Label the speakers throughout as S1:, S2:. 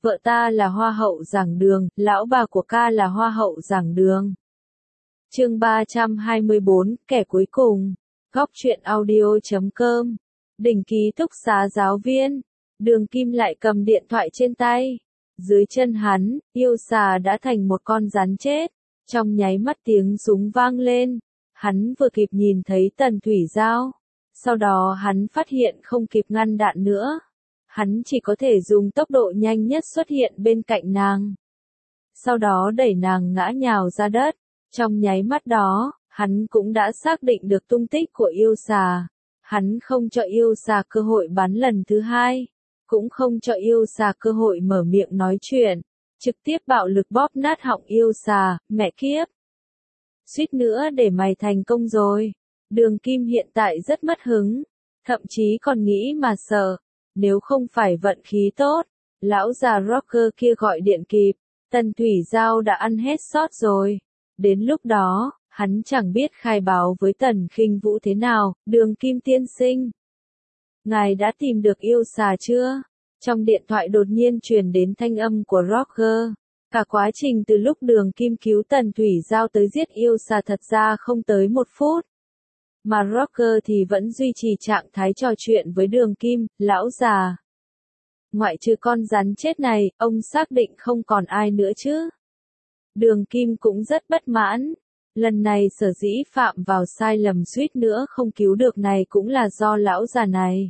S1: Vợ ta là hoa hậu giảng đường, lão bà của ca là hoa hậu giảng đường. Chương 324, kẻ cuối cùng. Góc truyện audio.com. Đỉnh ký túc xá giáo viên. Đường Kim lại cầm điện thoại trên tay. Dưới chân hắn, yêu xà đã thành một con rắn chết. Trong nháy mắt tiếng súng vang lên. Hắn vừa kịp nhìn thấy Tần Thủy Giao. Sau đó hắn phát hiện không kịp ngăn đạn nữa. Hắn chỉ có thể dùng tốc độ nhanh nhất xuất hiện bên cạnh nàng. Sau đó đẩy nàng ngã nhào ra đất. Trong nháy mắt đó, hắn cũng đã xác định được tung tích của yêu xà. Hắn không cho yêu xà cơ hội bắn lần thứ hai. Cũng không cho yêu xà cơ hội mở miệng nói chuyện. Trực tiếp bạo lực bóp nát họng yêu xà, mẹ kiếp. Suýt nữa để mày thành công rồi. Đường Kim hiện tại rất mất hứng. Thậm chí còn nghĩ mà sợ. Nếu không phải vận khí tốt, lão già rocker kia gọi điện kịp, Tần Thủy Giao đã ăn hết sót rồi. Đến lúc đó, hắn chẳng biết khai báo với Tần Khinh Vũ thế nào. Đường Kim tiên sinh, ngài đã tìm được yêu xà chưa? Trong điện thoại đột nhiên truyền đến thanh âm của rocker. Cả quá trình từ lúc Đường Kim cứu Tần Thủy Giao tới giết yêu xà thật ra không tới 1 phút. Mà rocker thì vẫn duy trì trạng thái trò chuyện với Đường Kim, lão già. Ngoại trừ con rắn chết này, ông xác định không còn ai nữa chứ. Đường Kim cũng rất bất mãn. Lần này sở dĩ phạm vào sai lầm suýt nữa không cứu được này cũng là do lão già này.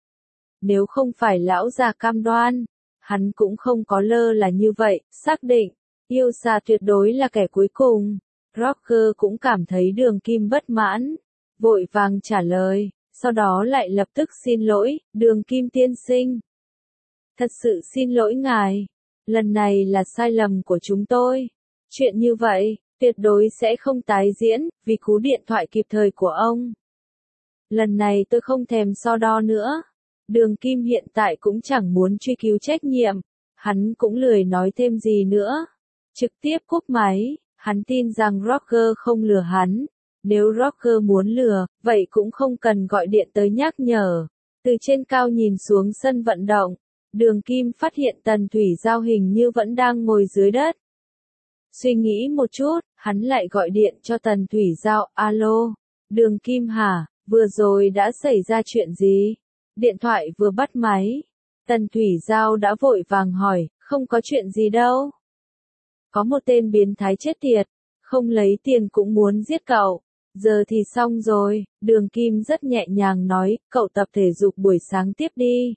S1: Nếu không phải lão già cam đoan, hắn cũng không có lơ là như vậy, xác định. Yêu xà tuyệt đối là kẻ cuối cùng. Rocker cũng cảm thấy Đường Kim bất mãn. Vội vàng trả lời, sau đó lại lập tức xin lỗi, Đường Kim tiên sinh. Thật sự xin lỗi ngài, lần này là sai lầm của chúng tôi. Chuyện như vậy, tuyệt đối sẽ không tái diễn, vì cú điện thoại kịp thời của ông. Lần này tôi không thèm so đo nữa. Đường Kim hiện tại cũng chẳng muốn truy cứu trách nhiệm, hắn cũng lười nói thêm gì nữa. Trực tiếp cúp máy, hắn tin rằng rocker không lừa hắn. Nếu rocker muốn lừa, vậy cũng không cần gọi điện tới nhắc nhở. Từ trên cao nhìn xuống sân vận động, Đường Kim phát hiện Tần Thủy Giao hình như vẫn đang ngồi dưới đất. Suy nghĩ một chút, hắn lại gọi điện cho Tần Thủy Giao, alo, Đường Kim hả, vừa rồi đã xảy ra chuyện gì? Điện thoại vừa bắt máy. Tần Thủy Giao đã vội vàng hỏi, không có chuyện gì đâu. Có một tên biến thái chết tiệt, không lấy tiền cũng muốn giết cậu. Giờ thì xong rồi, Đường Kim rất nhẹ nhàng nói, cậu tập thể dục buổi sáng tiếp đi.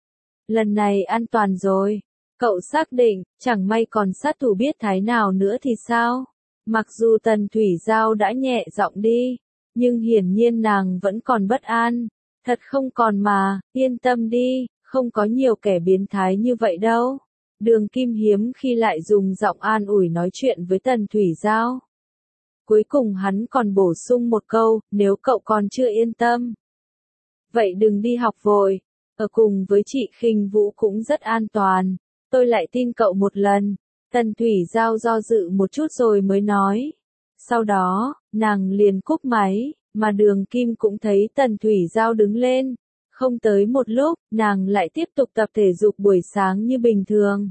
S1: Lần này an toàn rồi. Cậu xác định, chẳng may còn sát thủ biết thái nào nữa thì sao? Mặc dù Tần Thủy Giao đã nhẹ giọng đi, nhưng hiển nhiên nàng vẫn còn bất an. Thật không còn mà, yên tâm đi, không có nhiều kẻ biến thái như vậy đâu. Đường Kim hiếm khi lại dùng giọng an ủi nói chuyện với Tần Thủy Giao. Cuối cùng hắn còn bổ sung một câu, nếu cậu còn chưa yên tâm. Vậy đừng đi học vội, ở cùng với chị Khinh Vũ cũng rất an toàn, tôi lại tin cậu một lần. Tần Thủy Giao do dự một chút rồi mới nói. Sau đó, nàng liền cúp máy, mà Đường Kim cũng thấy Tần Thủy Giao đứng lên. Không tới một lúc, nàng lại tiếp tục tập thể dục buổi sáng như bình thường.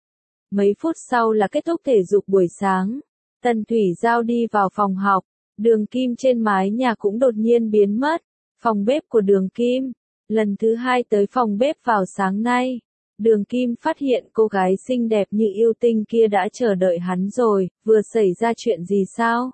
S1: Mấy phút sau là kết thúc thể dục buổi sáng. Tần Thủy Giao đi vào phòng học, Đường Kim trên mái nhà cũng đột nhiên biến mất. Phòng bếp của Đường Kim, lần thứ 2 tới phòng bếp vào sáng nay. Đường Kim phát hiện cô gái xinh đẹp như yêu tinh kia đã chờ đợi hắn rồi, vừa xảy ra chuyện gì sao?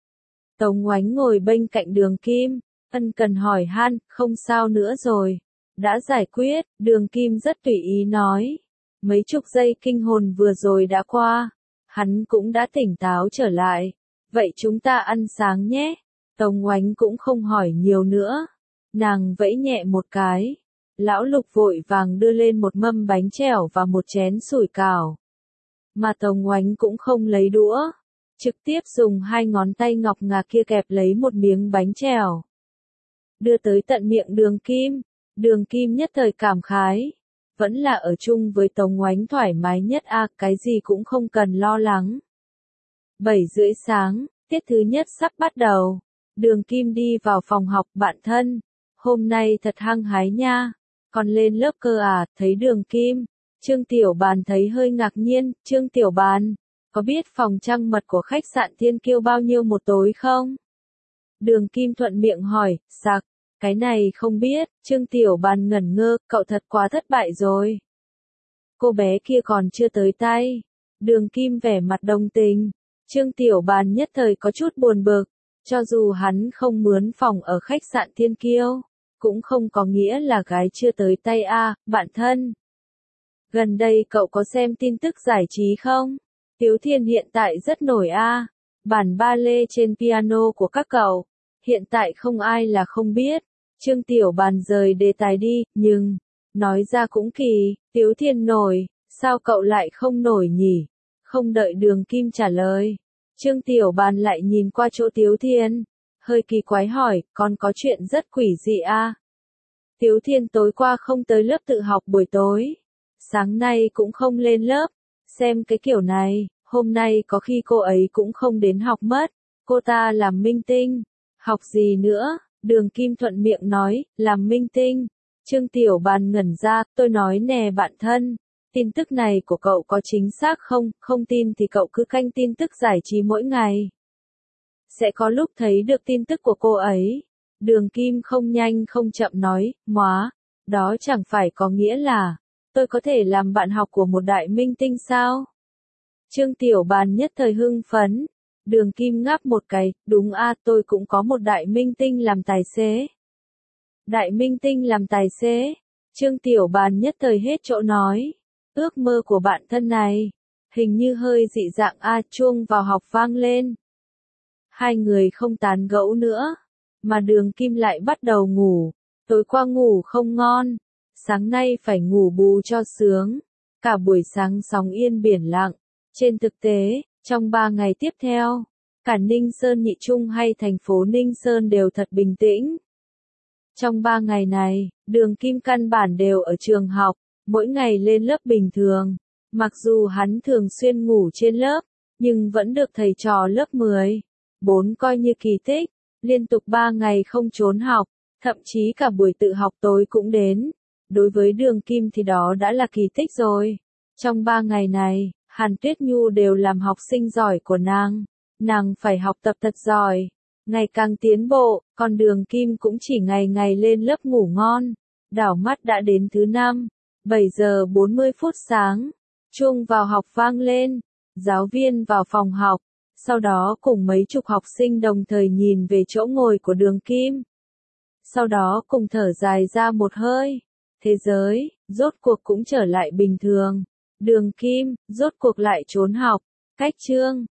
S1: Tống Oánh ngồi bên cạnh Đường Kim, ân cần hỏi han, không sao nữa rồi. Đã giải quyết, Đường Kim rất tùy ý nói. Mấy chục giây kinh hồn vừa rồi đã qua. Hắn cũng đã tỉnh táo trở lại. Vậy chúng ta ăn sáng nhé. Tống Oánh cũng không hỏi nhiều nữa. Nàng vẫy nhẹ một cái. Lão Lục vội vàng đưa lên một mâm bánh trẻo và một chén sủi cảo. Mà Tống Oánh cũng không lấy đũa. Trực tiếp dùng 2 ngón tay ngọc ngà kia kẹp lấy một miếng bánh trẻo. Đưa tới tận miệng Đường Kim. Đường Kim nhất thời cảm khái. Vẫn là ở chung với Tống Oánh thoải mái nhất à, cái gì cũng không cần lo lắng. 7:30 sáng, tiết thứ nhất sắp bắt đầu. Đường Kim đi vào phòng học, bạn thân. Hôm nay thật hăng hái nha. Còn lên lớp cơ à, thấy Đường Kim. Trương Tiểu Bàn thấy hơi ngạc nhiên, Trương Tiểu Bàn, có biết phòng trăng mật của khách sạn Thiên Kiêu bao nhiêu một tối không? Đường Kim thuận miệng hỏi, sặc, cái này không biết, Trương Tiểu Bàn ngẩn ngơ, cậu thật quá thất bại rồi. Cô bé kia còn chưa tới tay. Đường Kim vẻ mặt đồng tình. Trương Tiểu Bàn nhất thời có chút buồn bực, cho dù hắn không mướn phòng ở khách sạn Thiên Kiêu, cũng không có nghĩa là gái chưa tới tay a, bạn thân. Gần đây cậu có xem tin tức giải trí không? Tiếu Thiên hiện tại rất nổi a, bản ba lê trên piano của các cậu, hiện tại không ai là không biết. Trương Tiểu Bàn rời đề tài đi, nhưng, nói ra cũng kỳ, Tiếu Thiên nổi, sao cậu lại không nổi nhỉ? Không đợi Đường Kim trả lời, Trương Tiểu Bàn lại nhìn qua chỗ Tiếu Thiên, hơi kỳ quái hỏi, con có chuyện rất quỷ dị a? Tiếu Thiên tối qua không tới lớp tự học buổi tối, sáng nay cũng không lên lớp, xem cái kiểu này, hôm nay có khi cô ấy cũng không đến học mất, cô ta làm minh tinh, học gì nữa? Đường Kim thuận miệng nói, làm minh tinh. Trương Tiểu Bàn ngẩn ra, tôi nói nè bạn thân, tin tức này của cậu có chính xác không? Không tin thì cậu cứ canh tin tức giải trí mỗi ngày. Sẽ có lúc thấy được tin tức của cô ấy. Đường Kim không nhanh không chậm nói, móa, đó chẳng phải có nghĩa là, tôi có thể làm bạn học của một đại minh tinh sao? Trương Tiểu Bàn nhất thời hưng phấn. Đường Kim ngáp một cái, đúng a, tôi cũng có một đại minh tinh làm tài xế. Đại minh tinh làm tài xế. Trương Tiểu Bàn nhất thời hết chỗ nói. Ước mơ của bạn thân này, hình như hơi dị dạng a, chuông vào học vang lên. Hai người không tán gẫu nữa, mà Đường Kim lại bắt đầu ngủ. Tối qua ngủ không ngon, sáng nay phải ngủ bù cho sướng. Cả buổi sáng sóng yên biển lặng. Trên thực tế, trong 3 ngày tiếp theo, cả Ninh Sơn Nhị Trung hay thành phố Ninh Sơn đều thật bình tĩnh. Trong 3 ngày này, Đường Kim căn bản đều ở trường học, mỗi ngày lên lớp bình thường. Mặc dù hắn thường xuyên ngủ trên lớp, nhưng vẫn được thầy trò lớp 14 coi như kỳ tích, liên tục 3 ngày không trốn học, thậm chí cả buổi tự học tối cũng đến. Đối với Đường Kim thì đó đã là kỳ tích rồi. Trong 3 ngày này, Hàn Tuyết Nhu đều làm học sinh giỏi của nàng phải học tập thật giỏi, ngày càng tiến bộ, còn Đường Kim cũng chỉ ngày ngày lên lớp ngủ ngon. Đảo mắt đã đến thứ 5, 7 giờ 40 phút sáng, chuông vào học vang lên, giáo viên vào phòng học, sau đó cùng mấy chục học sinh đồng thời nhìn về chỗ ngồi của Đường Kim. Sau đó cùng thở dài ra một hơi, thế giới, rốt cuộc cũng trở lại bình thường. Đường Kim, rốt cuộc lại trốn học, cách chương.